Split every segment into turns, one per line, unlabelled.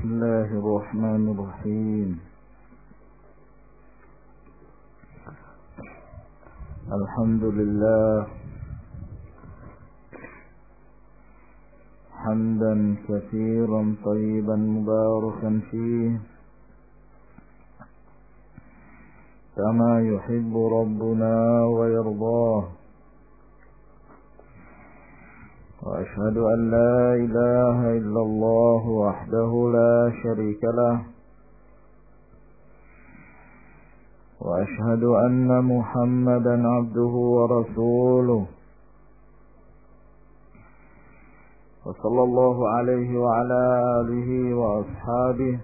بسم الله الرحمن الرحيم. الحمد لله حمدا كثيرا طيبا مباركا فيه كما يحب ربنا ويرضاه. وأشهد أن لا إله إلا الله وحده لا شريك له، وأشهد أن محمدا عبده ورسوله، وصلى الله عليه وعلى آله وأصحابه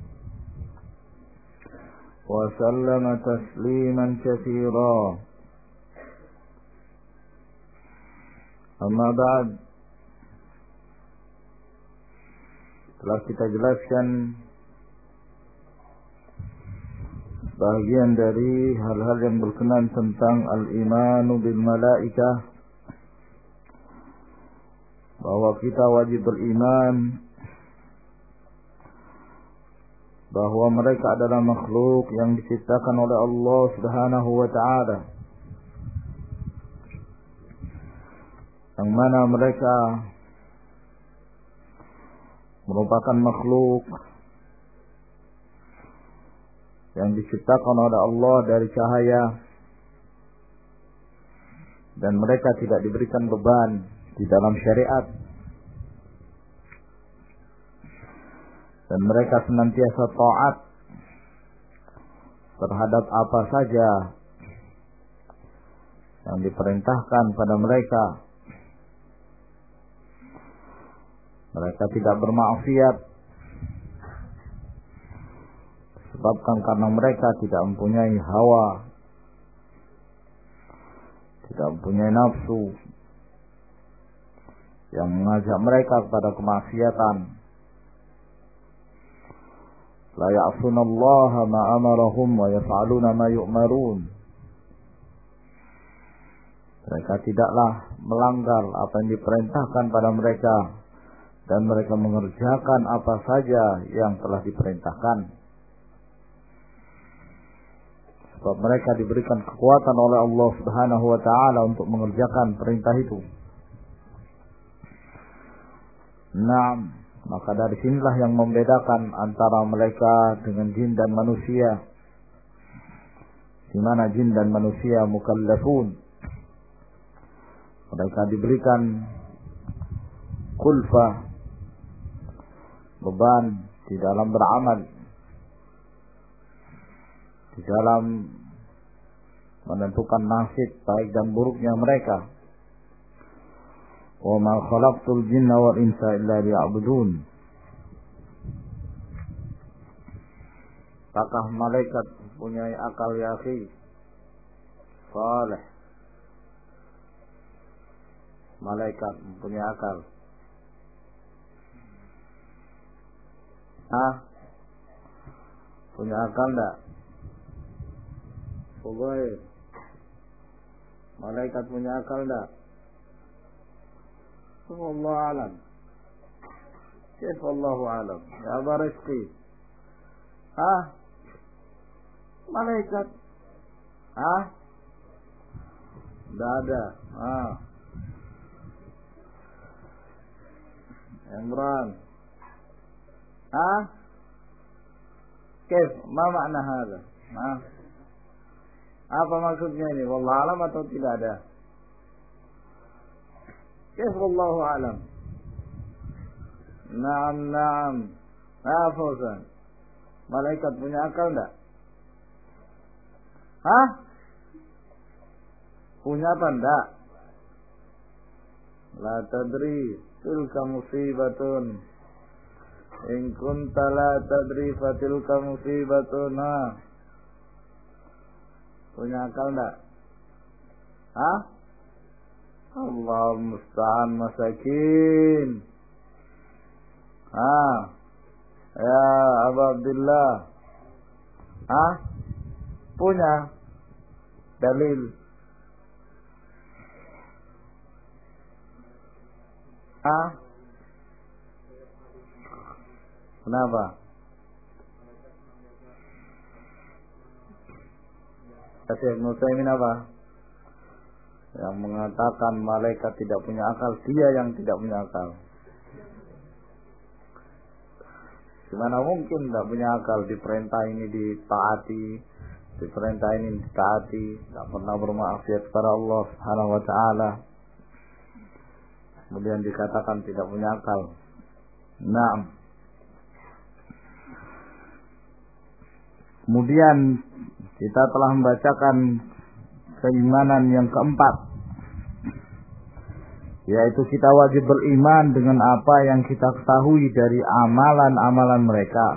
وسلم تسليما كثيرا. أما بعد، telah kita jelaskan bagian dari hal-hal yang berkenaan tentang al-imanu bil malaikah, bahwa kita wajib beriman bahwa mereka adalah makhluk yang diciptakan oleh Allah Subhanahu wa ta'ala, yang mana mereka merupakan makhluk yang diciptakan oleh Allah dari cahaya, dan mereka tidak diberikan beban di dalam syariat, dan mereka senantiasa taat terhadap apa saja yang diperintahkan pada mereka. Mereka tidak bermaksiat disebabkan karena mereka tidak mempunyai hawa, tidak mempunyai nafsu yang mengajak mereka kepada kemaksiatan. La ya'sunallaha ma amarahum wa yaf'aluna ma yu'marun. Mereka tidaklah melanggar apa yang diperintahkan pada mereka, dan mereka mengerjakan apa saja yang telah diperintahkan. Sebab mereka diberikan kekuatan oleh Allah Subhanahu wa ta'ala untuk mengerjakan perintah itu. Nah, maka dari sinilah yang membedakan antara mereka dengan jin dan manusia, di mana jin dan manusia mukallafun. Mereka diberikan kulfah, beban di dalam beramal, di dalam menentukan nasib baik dan buruknya mereka. Wa ma khalaqtul jinna wal insa illa liya'budun. Apakah malaikat punya akal, ya akhi? Saleh. Malaikat punya akal. Punya akal enggak? Pokoknya malaikat punya akal enggak? Wallahu alam. Kif wallahu alam. Ya Aba Rizqi. Malaikat. Enggak ada. Imran. Kif? Ma makna hada? Apa maksudnya ini? Wallahu alam atau tidak ada? Kif wallahu alam? Naam. Fauzan. Malaikat punya akal enggak? Punya apa enggak? La tadri tilka musibatun. In kunta la tadri fatilka musibatun. Punya akal enggak? Allah musta'an masakin. Ya Abu Abdullah. Punya dalil? Kenapa? Syekh Nusaimin apa? Yang mengatakan malaikat tidak punya akal, dia yang tidak punya akal. Gimana mungkin tidak punya akal? Diperintah ini ditaati, diperintah ini ditaati, tidak pernah bermaksiat kepada Allah Subhanahu wa taala. Kemudian dikatakan tidak punya akal. Naam. Kemudian kita telah membacakan keimanan yang keempat, yaitu kita wajib beriman dengan apa yang kita ketahui dari amalan-amalan mereka,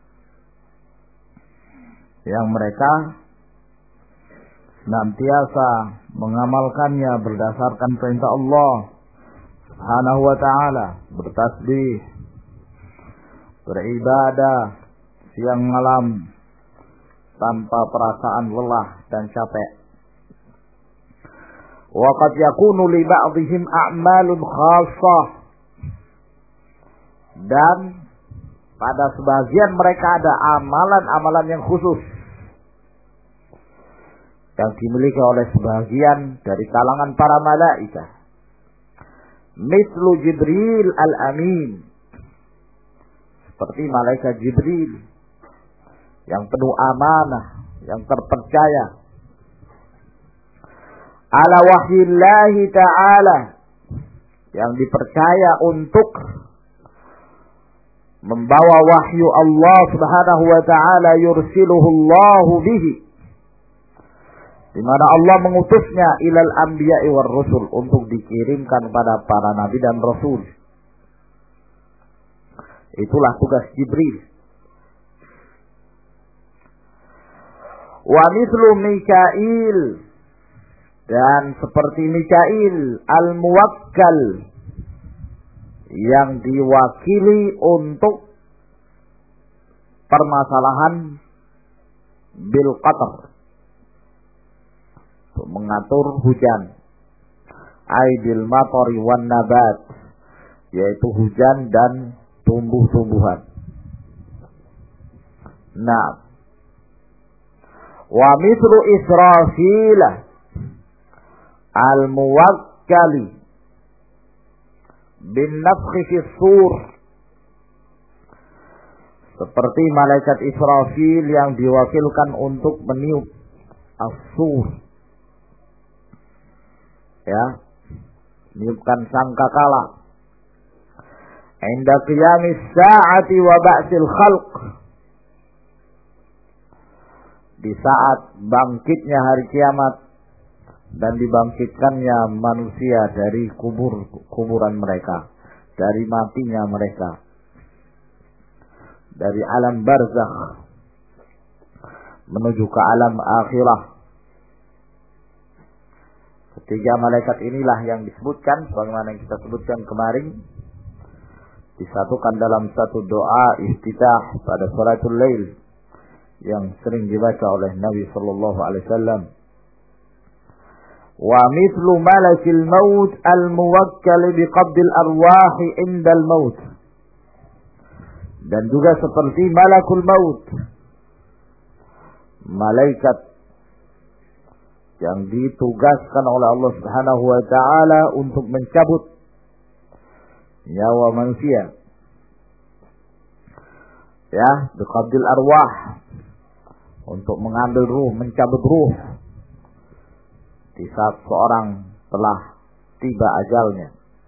yang mereka senantiasa mengamalkannya berdasarkan perintah Allah Subhanahu wa ta'ala, bertasbih, beribadah siang malam tanpa perasaan lelah dan capek. Wa qad yakunu li ba'dihim a'malun khassah, dan pada sebagian mereka ada amalan-amalan yang khusus yang dimiliki oleh sebagian dari kalangan para malaikat. Mithlu Jibril al-Amin, seperti malaikat Jibril yang penuh amanah, yang terpercaya. Ala wahyillahi ta'ala, yang dipercaya untuk membawa wahyu Allah Subhanahu wa ta'ala, yursiluhu Allahu bihi, di mana Allah mengutusnya ilal anbiya'i war rusul, untuk dikirimkan pada para nabi dan rasul. Itulah tugas Jibril. Wa mithlu Mikail, dan seperti Mikail al-muwakkal, yang diwakili untuk permasalahan bil qadar, untuk mengatur hujan, aidil matari wan nabat, yaitu hujan dan tumbuh-tumbuhan. Nah, wa mithlu Israfil al-muwakkali bin nafkhi fis sur, seperti malaikat Israfil yang diwakilkan untuk meniup as-sur, ya, meniupkan sangkakala, inda qiyamis sa'ati wa ba'sil khalq, di saat bangkitnya hari kiamat dan dibangkitkannya manusia dari kuburan mereka, dari matinya mereka, dari alam barzakh menuju ke alam akhirah. Ketiga malaikat inilah yang disebutkan sebagaimana yang kita sebutkan kemarin, disatukan dalam satu doa iftitah pada salatul lail yang sering dibaca oleh Nabi sallallahu alaihi wasallam. Wa mithlu malakil maut al-muwakkal biqabdil arwah indal maut, dan juga seperti malakul maut, malaikat yang ditugaskan oleh Allah Subhanahu wa taala untuk mencabut nyawa manusia, ya, biqabdil arwah, untuk mengambil ruh, mencabut ruh di saat seorang telah tiba ajalnya.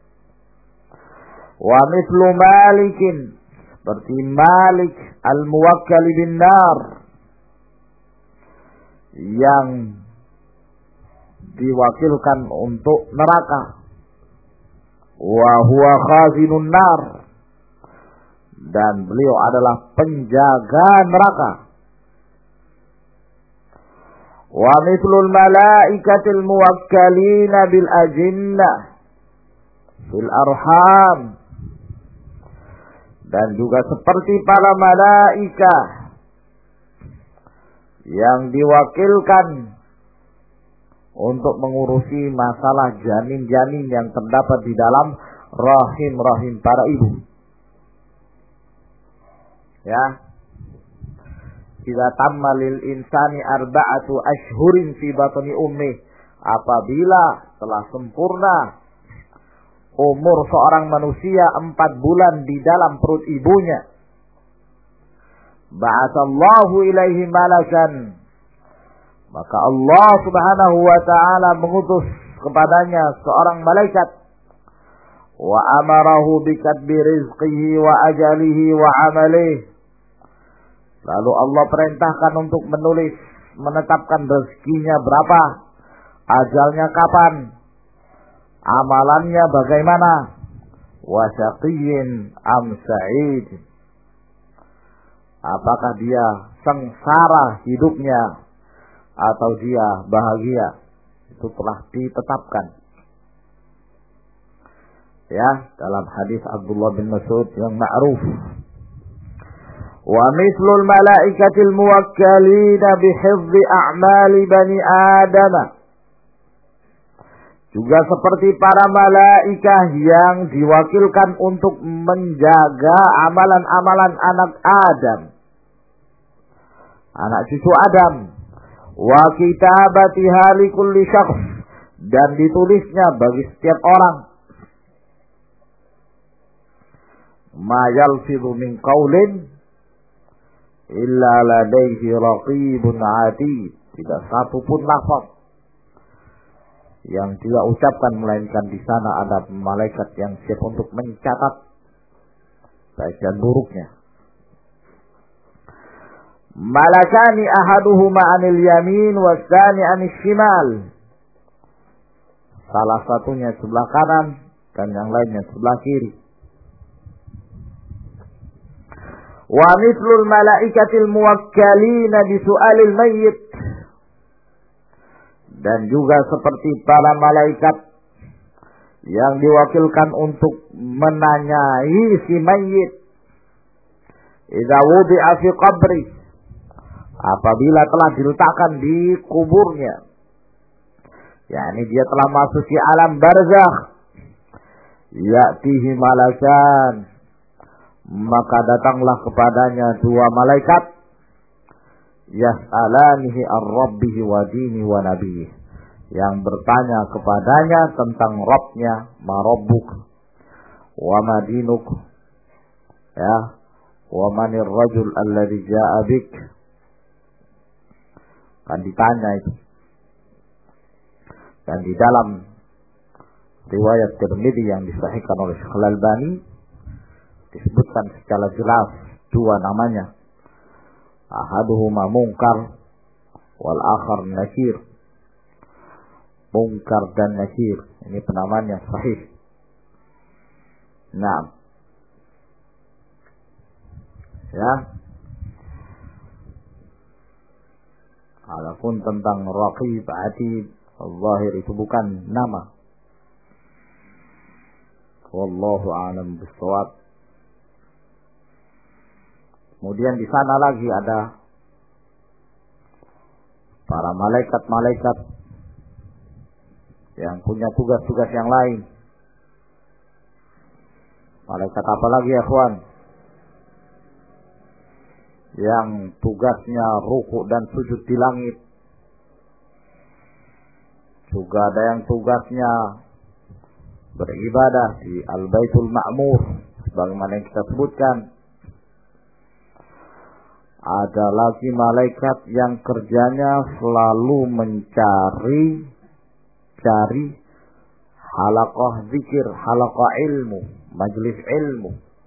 Wa mithlu malikin, seperti Malik al-muwakkal bin nar, yang diwakilkan untuk neraka. Wa huwa khazinun nar, dan beliau adalah penjaga neraka. Wa mithlul malaikatil muwakkalina bil ajinnah fil arham, dan juga seperti para malaikat yang diwakilkan untuk mengurusi masalah janin-janin yang terdapat di dalam rahim-rahim para ibu. Ya. Idza tamma lil insani arba'atu ashhurin fi batni ummi. Apabila telah sempurna umur seorang manusia 4 bulan di dalam perut ibunya, ba'atsallahu ilaihi malakan, maka Allah Subhanahu wa taala mengutus kepadanya seorang malaikat, wa amarahu bi katbi rizqihi wa ajalihi wa amalihi. Lalu Allah perintahkan untuk menulis, menetapkan rezekinya berapa, ajalnya kapan, amalannya bagaimana, wa syaqiyyin am sa'id, apakah dia sengsara hidupnya atau dia bahagia. Itu telah ditetapkan. Ya, dalam hadis Abdullah bin Mas'ud yang ma'ruf. Wa mithlul malaikatil muwakkalina bihifdzi a'mali bani Adam. Juga seperti para malaikat yang diwakilkan untuk menjaga amalan-amalan anak Adam, anak cucu Adam. Wa kitabatiha likulli syakhs, dan ditulisnya bagi setiap orang. Ma yalfidhu min qaulin illa ladaihi raqibun atid. Tidak satu pun lafaz yang dia ucapkan melainkan di sana ada malaikat yang siap untuk mencatat baik dan buruknya. Malakani ahaduhuma anil yamin wasani anil shimal. Salah satunya sebelah kanan dan yang lainnya sebelah kiri. Wa mithlul malaikatil muwakkalina bisu'alil mayyit. Dan juga seperti para malaikat yang diwakilkan untuk menanyai si mayit. Idza wudi'a fi qabri, apabila telah diletakkan di kuburnya, yakni dia telah masuk ke alam barzakh, ya'tihi malakan, maka datanglah kepadanya 2 malaikat, yas'alanihi ar-rabbihi wa dini wa nabiyih, yang bertanya kepadanya tentang Rabbnya, ma rabbuk wa ma dinuk, ya, wa manir rajul alladhi ja'a bik. Kan ditanya itu. Dan di dalam riwayat Tirmidzi yang disahihkan oleh Syekh Al-Albani disebutkan secara jelas 2 namanya. Ahaduhuma Munkar wal akhar Nakir. Munkar dan Nakir, ini penamaan yang sahih. Nah, ya. Adapun tentang Raqib, Atid, Al-Zahir itu bukan nama. Wallahu a'lam bishawab. Kemudian di sana lagi ada para malaikat-malaikat yang punya tugas-tugas yang lain. Malaikat apa lagi ya kawan? Yang tugasnya ruku dan sujud di langit. Juga ada yang tugasnya beribadah di Al-Baitul Ma'mur, sebagaimana yang kita sebutkan. Ada lagi malaikat yang kerjanya selalu mencari halaqah zikir, halaqah ilmu, majlis ilmu.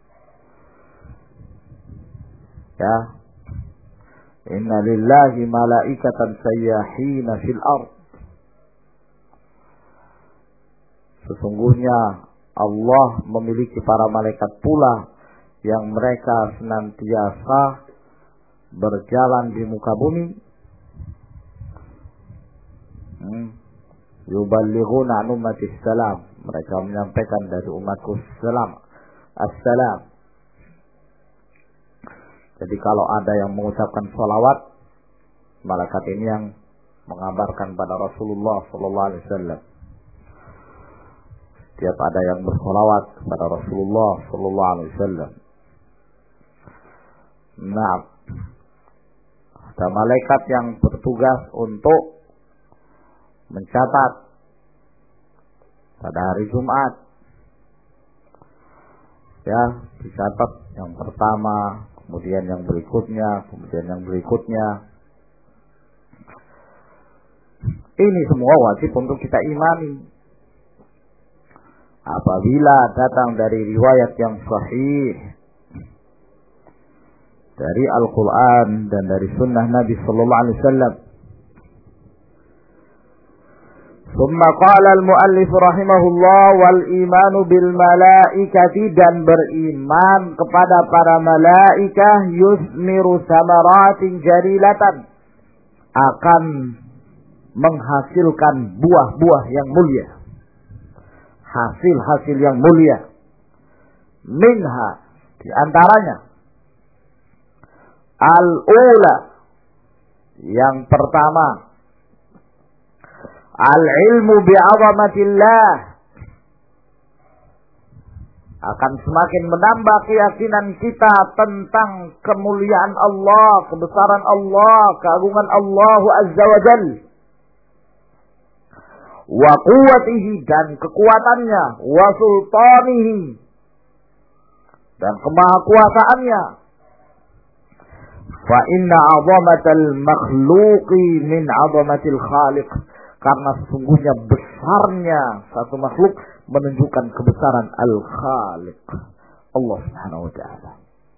Ya. Inna lillahi malaikatan sayyahina fil ard. Sesungguhnya Allah memiliki para malaikat pula yang mereka senantiasa berjalan di muka bumi. Yuballighuna an ummatis salam. Mereka menyampaikan dari umatku salam. Assalam. Jadi kalau ada yang mengucapkan salawat, malaikat ini yang mengabarkan pada Rasulullah sallallahu alaihi wasallam. Setiap ada yang bersalawat kepada Rasulullah sallallahu alaihi wasallam, Nah, ada malaikat yang bertugas untuk mencatat pada hari Jumat. Ya, dicatat yang pertama, kemudian yang berikutnya, kemudian yang berikutnya. Ini semua wajib untuk kita imani. Apabila datang dari riwayat yang sahih dari Al-Quran dan dari sunnah Nabi Sallallahu Alaihi Wasallam. Thumma qala al-muallif rahimahullah wal imanu bil malaikati, dan beriman kepada para malaikah yusmiru samaratin jarilatan, akan menghasilkan buah-buah yang mulia, hasil-hasil yang mulia. Minha, di antaranya al-ula, yang pertama, al-ilmu bi'azamatillah, akan semakin menambah keyakinan kita tentang kemuliaan Allah, kebesaran Allah, keagungan Allah Azza wa Jalla, wa quwwatihi, dan kekuatannya, wa sultanihi, dan kemahakuasaannya. Fa inna 'azamatal makhluqi min 'azamatil khaliq, karena sesungguhnya besarnya satu makhluk menunjukkan kebesaran al-khaliq, Allah Subhanahu wa taala.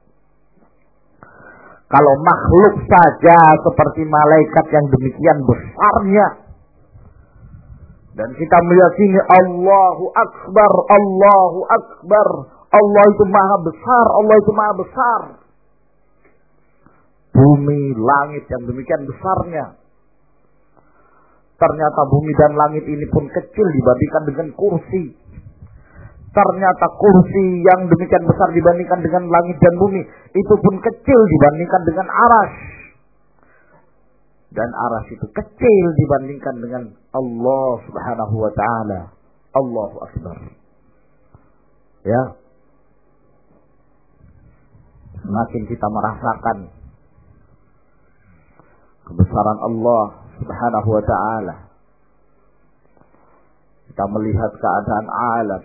Kalau makhluk saja seperti malaikat yang demikian besarnya, dan kita meyakini Allahu Akbar, Allahu Akbar, Allah itu maha besar, Allah itu maha besar. Bumi, langit yang demikian besarnya. Ternyata bumi dan langit ini pun kecil dibandingkan dengan kursi. Ternyata kursi yang demikian besar dibandingkan dengan langit dan bumi, itu pun kecil dibandingkan dengan arasy. Dan arasy itu kecil dibandingkan dengan Allah Subhanahu wa taala. Allahu Akbar. Ya. Semakin kita merasakan kebesaran Allah Subhanahu wa ta'ala, kita melihat keadaan alam,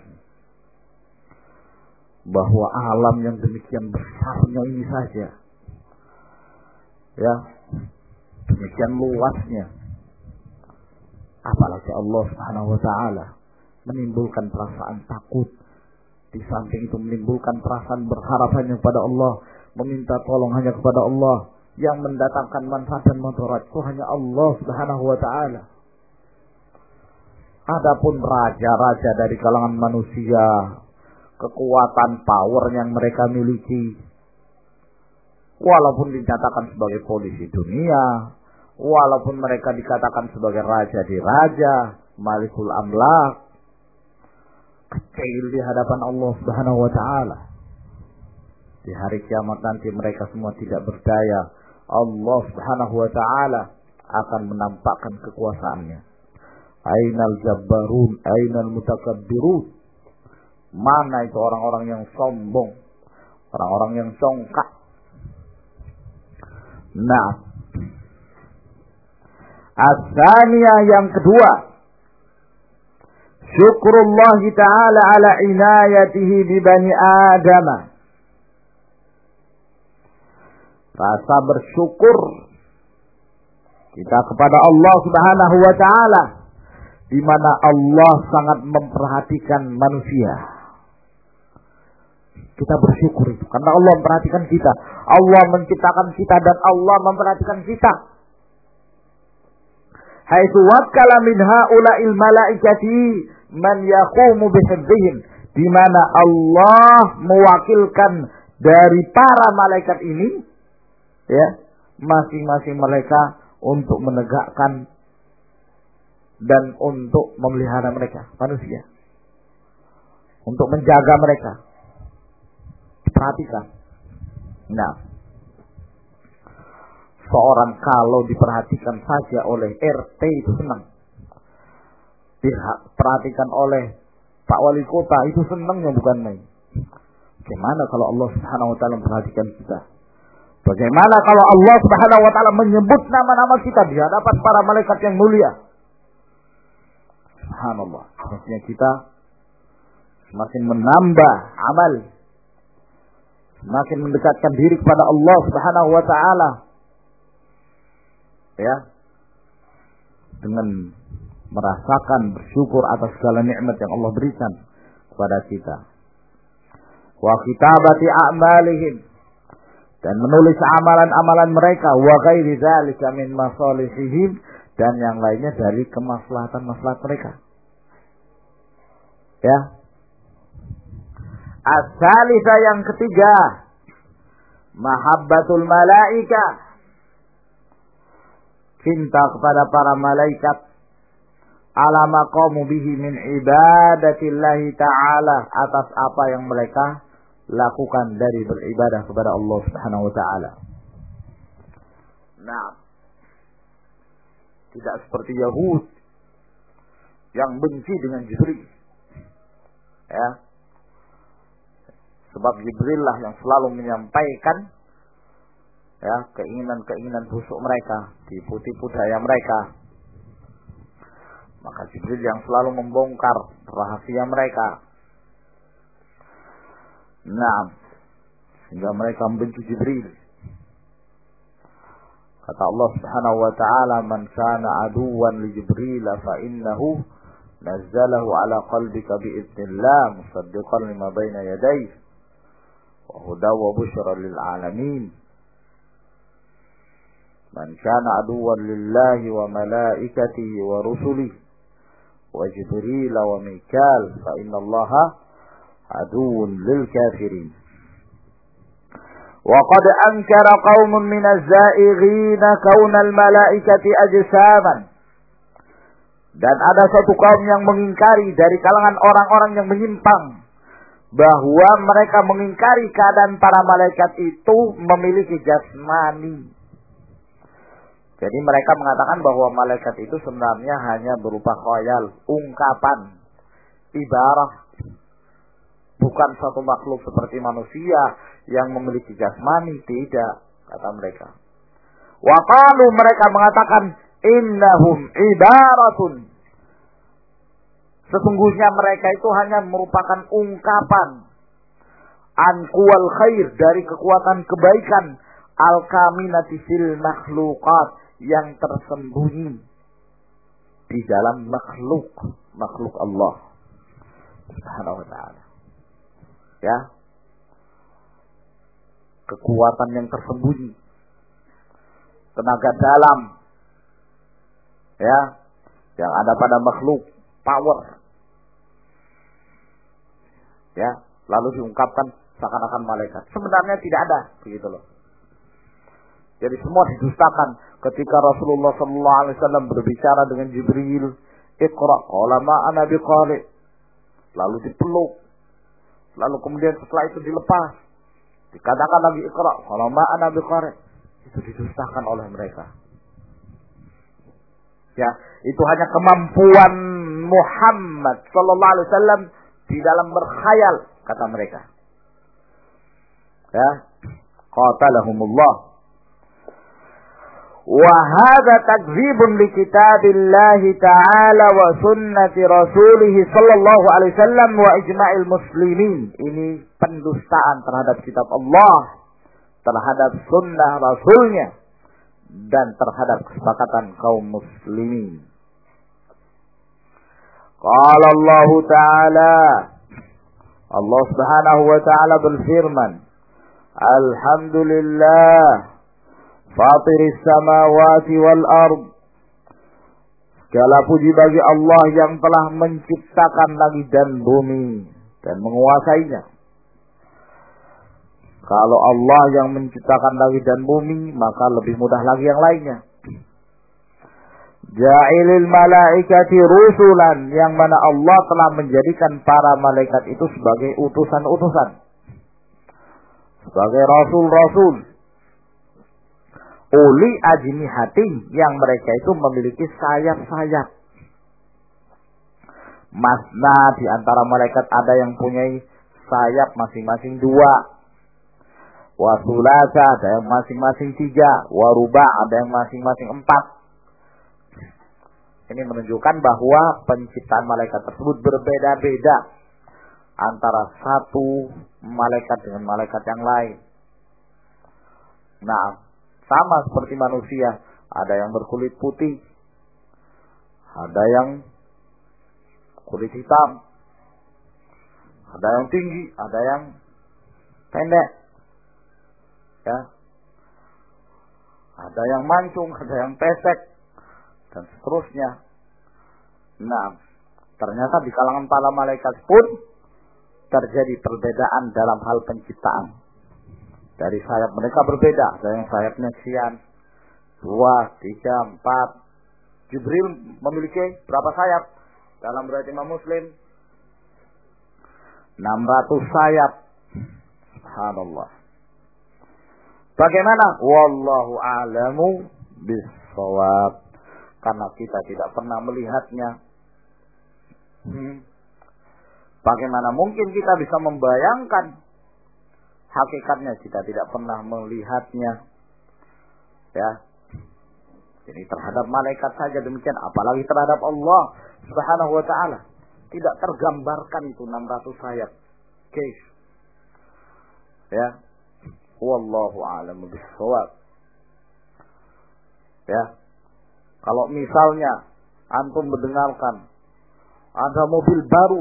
bahwa alam yang demikian besarnya ini saja, ya, demikian luasnya, apalagi Allah Subhanahu wa ta'ala menimbulkan perasaan takut, di samping itu menimbulkan perasaan berharap hanya kepada Allah, meminta tolong hanya kepada Allah. Yang mendatangkan manfaat dan mudarat itu hanya Allah Subhanahu wa ta'ala. Adapun raja-raja dari kalangan manusia, kekuatan power yang mereka miliki, walaupun dinyatakan sebagai polisi dunia, walaupun mereka dikatakan sebagai raja di raja, malikul amlak, kecil di hadapan Allah Subhanahu wa ta'ala. Di hari kiamat nanti mereka semua tidak berdaya. Allah Subhanahu wa ta'ala akan menampakkan kekuasaannya. Ainal jabbarun, ainal mutakabbirun. Mana itu orang-orang yang sombong, orang-orang yang congkak. Nah, as-saniyah, yang kedua, syukrullah ta'ala ala inayatihi bi bani Adam. Rasa bersyukur kita kepada Allah Subhanahu wa ta'ala, di mana Allah sangat memperhatikan manusia. Kita bersyukur itu karena Allah memperhatikan kita. Allah menciptakan kita dan Allah memperhatikan kita. Haitsu wakkala min haula'il malaikati man yaqumu bihifdzihim, di mana Allah mewakilkan dari para malaikat ini, ya, masing-masing mereka untuk menegakkan dan untuk memelihara mereka, manusia, untuk menjaga mereka. Perhatikan. Nah, seorang kalau diperhatikan saja oleh RT itu senang, diperhatikan oleh Pak Wali Kota itu senangnya bukan main. Gimana kalau Allah Subhanahu wa ta'ala memperhatikan kita? Bagaimana kalau Allah Subhanahu wa taala menyebut nama-nama kita di hadapan para malaikat yang mulia? Subhanallah. Artinya kita semakin menambah amal, semakin mendekatkan diri kepada Allah Subhanahu wa taala. Ya. Dengan merasakan bersyukur atas segala nikmat yang Allah berikan kepada kita. Wa kitabati a'malihim, dan menulis amalan-amalan mereka, wa ghairi dzalika min masalihihim, dan yang lainnya dari kemaslahatan-maslahat mereka. Ya. As-salisa, yang ketiga, mahabbatul malaika, cinta kepada para malaikat, ala maqamu bihi min ibadatillahi ta'ala, atas apa yang mereka lakukan dari beribadah kepada Allah Subhanahu wa taala. Nah, tidak seperti Yahud yang benci dengan Jibril. Ya. Sebab Jibril lah yang selalu menyampaikan ya keinginan-keinginan busuk mereka, tipu-tipu daya mereka. Maka Jibril yang selalu membongkar rahasia mereka. Nah, sehingga mereka membenci Jibril. Kata Allah Subhanahu wa taala, "Man kana aduwwan li Jibril fa innahu nazzalahu ala qalbika bi idznillah musaddiqan lima baina yadayhi wa hudaw wa busyra lil alamin." Man kana aduwwan lillahi wa malaikatihi wa rusulihi wa Jibril wa Mikal fa innallaha aduwwun lil kafirin. Wa qad ankara qaumun min az-za'ighin kauna al-malaikati ajsaman. Dan ada satu kaum yang mengingkari dari kalangan orang-orang yang menyimpang, bahwa mereka mengingkari keadaan para malaikat itu memiliki jasmani. Jadi mereka mengatakan bahwa malaikat itu sebenarnya hanya berupa khayal, ungkapan, ibarat. Bukan satu makhluk seperti manusia yang memiliki jasmani, tidak, kata mereka. Wa qalu, mereka mengatakan, innahum ibaratun. Sesungguhnya mereka itu hanya merupakan ungkapan an quwal khair, dari kekuatan kebaikan, al-kaminati fil makhluqat, yang tersembunyi di dalam makhluk Allah Subhanahu wa ta'ala. Ya, kekuatan yang tersembunyi, tenaga dalam, ya, yang ada pada makhluk, power, ya, lalu diungkapkan seakan-akan malaikat. Sebenarnya tidak ada, begitu loh. Jadi semua didustakan. Ketika Rasulullah SAW berbicara dengan Jibril, "Iqra, qala ma ana biqari." Lalu dipeluk. Lalu kemudian setelah itu dilepas. Dikatakan lagi, "Iqra, qala ma ana biqari." Itu didustakan oleh mereka. Ya, itu hanya kemampuan Muhammad SAW di dalam berkhayal, kata mereka. Ya, qatalahumullah. Wa hadza takdzibun li kitabillahi ta'ala wa sunnati rasulih sallallahu alaihi wasallam wa ijma'il muslimin. Ini pendustaan terhadap kitab Allah, terhadap sunnah rasulnya, dan terhadap kesepakatan kaum muslimin. Qala Allah Ta'ala, Allah Subhanahu wa ta'ala berfirman, "Alhamdulillah Fatiris samawati wal ard." Segala puji bagi Allah yang telah menciptakan langit dan bumi dan menguasainya. Kalau Allah yang menciptakan langit dan bumi, maka lebih mudah lagi yang lainnya. Ja'ilil malaikati rusulan, yang mana Allah telah menjadikan para malaikat itu sebagai utusan-utusan, sebagai rasul-rasul. Uli ajnihatin, yang mereka itu memiliki sayap-sayap. Masna, di antara malaikat ada yang punya sayap masing-masing 2. wa thulatha, ada yang masing-masing 3, wa ruba', ada yang masing-masing 4. Ini menunjukkan bahwa penciptaan malaikat tersebut berbeda-beda antara satu malaikat dengan malaikat yang lain. Nah, sama seperti manusia, ada yang berkulit putih, ada yang kulit hitam, ada yang tinggi, ada yang pendek, ya, ada yang mancung, ada yang pesek, dan seterusnya. Nah, ternyata di kalangan para malaikat pun terjadi perbedaan dalam hal penciptaan. Dari sayap mereka berbeda, ada yang sayapnya sekian, 2, 3, 4. Jibril memiliki berapa sayap? Dalam riwayat Imam Muslim 600 sayap. Subhanallah. Bagaimana? Wallahu a'lamu bis-shawab. Karena kita tidak pernah melihatnya. Bagaimana mungkin kita bisa membayangkan hakikatnya jika tidak pernah melihatnya? Ya. Jadi terhadap malaikat saja demikian, apalagi terhadap Allah Subhanahu wa ta'ala. Tidak tergambarkan itu 600 sayap. Oke. Ya. Wallahu a'lamu bis-shawab. Ya. Kalau misalnya antum mendengarkan ada mobil baru,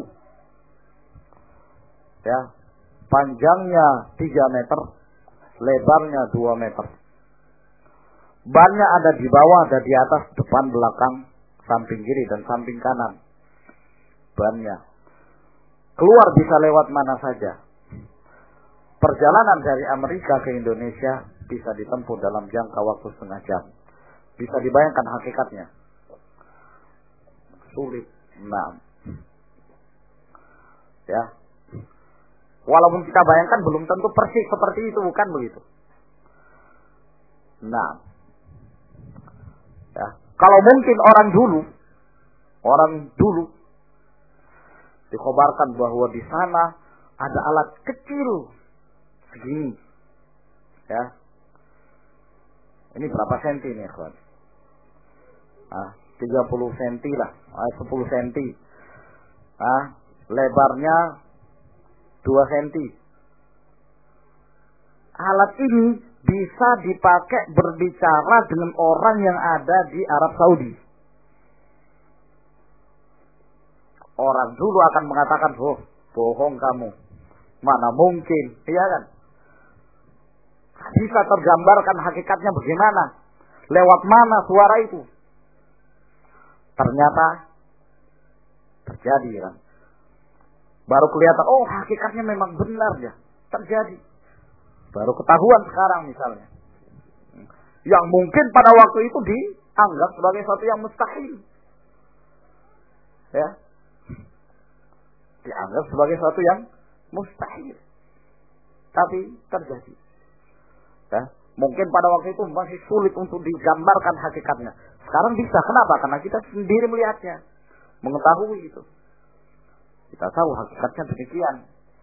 ya, panjangnya 3 meter, lebarnya 2 meter. Bannya ada di bawah, ada di atas, depan, belakang, samping kiri dan samping kanan. Bannya keluar bisa lewat mana saja. Perjalanan dari Amerika ke Indonesia bisa ditempuh dalam jangka waktu setengah jam. Bisa dibayangkan hakikatnya? Sulit. Nah, ya. Walaupun kita bayangkan belum tentu persis seperti itu, bukan begitu? Nah, ya. Kalau mungkin orang dulu dikhabarkan bahwa di sana ada alat kecil segini, ya. Ini berapa senti nih, kawan? 30 senti lah, 10 senti. Lebarnya 2 senti. Alat ini bisa dipakai berbicara dengan orang yang ada di Arab Saudi. Orang dulu akan mengatakan, "Oh, bohong kamu. Mana mungkin?" Iya kan? Bisa tergambarkan hakikatnya bagaimana? Lewat mana suara itu? Ternyata terjadi kan. Baru kelihatan, oh hakikatnya memang benar ya. Terjadi. Baru ketahuan sekarang misalnya. Yang mungkin pada waktu itu dianggap sebagai sesuatu yang mustahil. Ya. Dianggap sebagai sesuatu yang mustahil. Tapi terjadi. Ya. Mungkin pada waktu itu masih sulit untuk digambarkan hakikatnya. Sekarang bisa. Kenapa? Karena kita sendiri melihatnya. Mengetahui itu. Kita tahu hakikatnya demikian.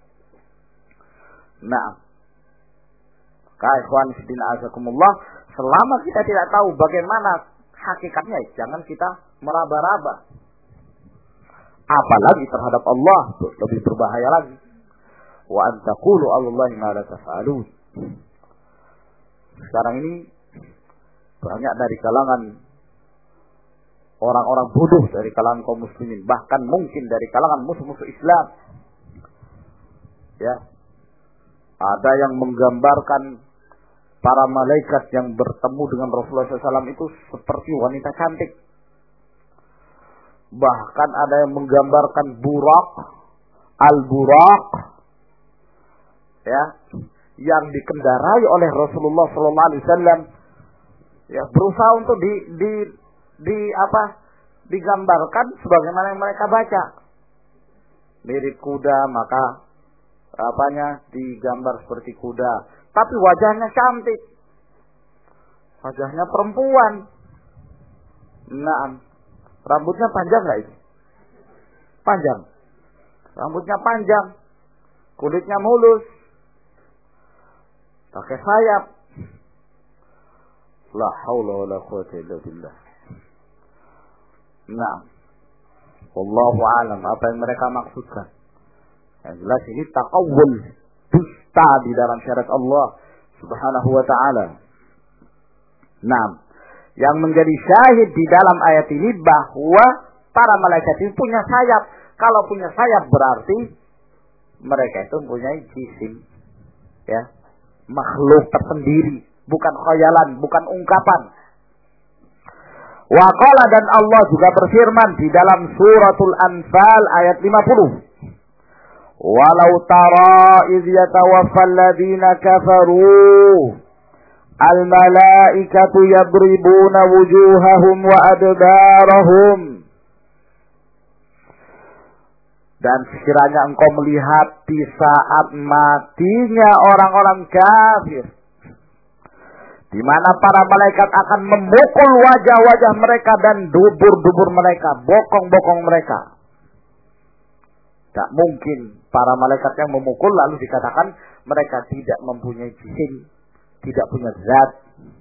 Nah. Ikhwan fillah azakumullah. Selama kita tidak tahu bagaimana hakikatnya, jangan kita meraba-raba. Apalagi terhadap Allah. Lebih berbahaya lagi. Wa an taqulu 'alallahi ma la taf'alun. Sekarang ini banyak dari kalangan orang-orang bodoh dari kalangan kaum muslimin, bahkan mungkin dari kalangan musuh-musuh Islam. Ya. Ada yang menggambarkan para malaikat yang bertemu dengan Rasulullah SAW itu seperti wanita cantik. Bahkan ada yang menggambarkan Buraq, Al-Buraq, ya, yang dikendarai oleh Rasulullah SAW, ya, berusaha untuk digambarkan sebagaimana yang mereka baca. Mirip kuda, maka digambar seperti kuda. Tapi wajahnya cantik. Wajahnya perempuan. Nah, rambutnya panjang nggak itu? Panjang. Rambutnya panjang. Kulitnya mulus. pakai sayap. La haula wala quwwata illa billah. Nah, wallahu alam apa yang mereka maksudkan. Yang jelas ini taqawul, dusta di dalam syariat Allah Subhanahu wa taala. Nah, yang menjadi syahid di dalam ayat ini bahwa para malaikat itu punya sayap. Kalau punya sayap berarti mereka itu mempunyai jisim, ya, makhluk tersendiri, bukan khayalan, bukan ungkapan. Wa qala, dan Allah juga berfirman di dalam suratul Anfal ayat 50. Walau tara idh yatawaffal ladzina kafaru al-malaikatu yadribuna wujuhahum wa adbarahum. Dan sekiranya engkau melihat di saat matinya orang-orang kafir, di mana para malaikat akan memukul wajah-wajah mereka dan dubur-dubur mereka, bokong-bokong mereka. Tak mungkin para malaikat yang memukul lalu dikatakan mereka tidak mempunyai jisim, tidak punya zat.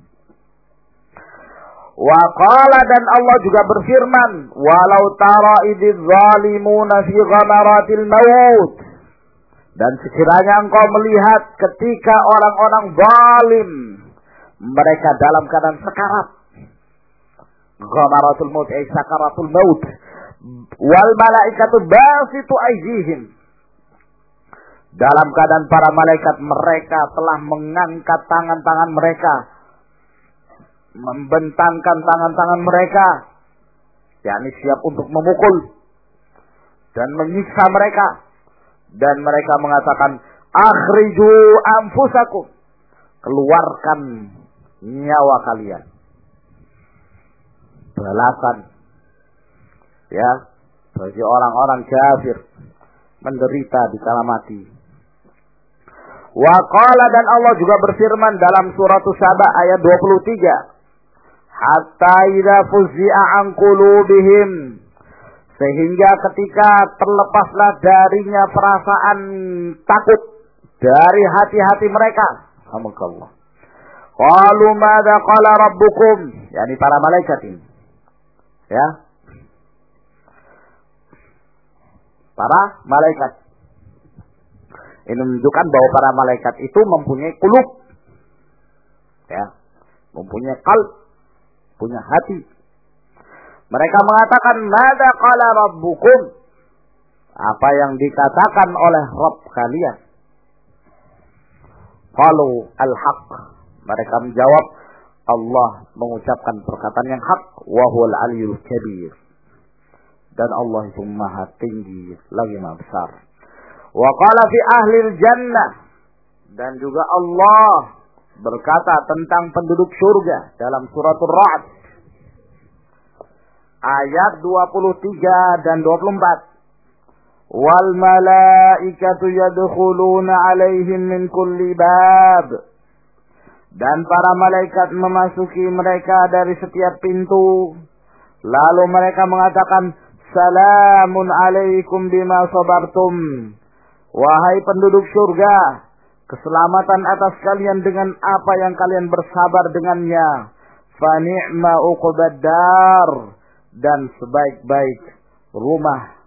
Wa qala, dan Allah juga berfirman, walau tara idz zalimuna fi ghamaratil maut. Dan sekiranya engkau melihat ketika orang-orang zalim mereka dalam keadaan sekarat. Ghamaratul maut ay sakaratul maut. Wal malaikatu basitu aydihim. Dalam keadaan para malaikat mereka telah mengangkat tangan-tangan mereka, membentangkan tangan-tangan mereka, yakni siap untuk memukul dan menyiksa mereka. Dan mereka mengatakan, akhriju anfusakum, keluarkan nyawa kalian. Balasan, ya, bagi orang-orang kafir menderita di kala mati. Wa qala, dan Allah juga berfirman dalam surat Saba ayat 23. Hatta idza fuzzi'a an qulubihim, sehingga ketika terlepaslah darinya perasaan takut dari hati-hati mereka. Alhamdulillah. Qalu madza qala rabbukum, yakni para malaikat ini. Ya. Para malaikat. Ini menunjukkan bahwa para malaikat itu mempunyai qulub. Ya. Mempunyai qalb, punya hati. Mereka mengatakan, madza qala rabbukum, apa yang dikatakan oleh Rabb kalian? Qalu al-haq, mereka menjawab, Allah mengucapkan perkataan yang hak, wa huwal aliyyul kabir, dan Allah itu maha tinggi lagi maha besar. Wa qala fi ahlil jannah, dan juga Allah berkata tentang penduduk surga dalam suratul Ra'd ayat 23 dan 24. Wal malaikatu yadkhuluna 'alaihim min kulli bab, dan para malaikat memasuki mereka dari setiap pintu, lalu mereka mengatakan, salamun 'alaikum bima sabartum, wahai penduduk surga, keselamatan atas kalian dengan apa yang kalian bersabar dengannya. Fa ni'ma uqbad dar, dan sebaik-baik rumah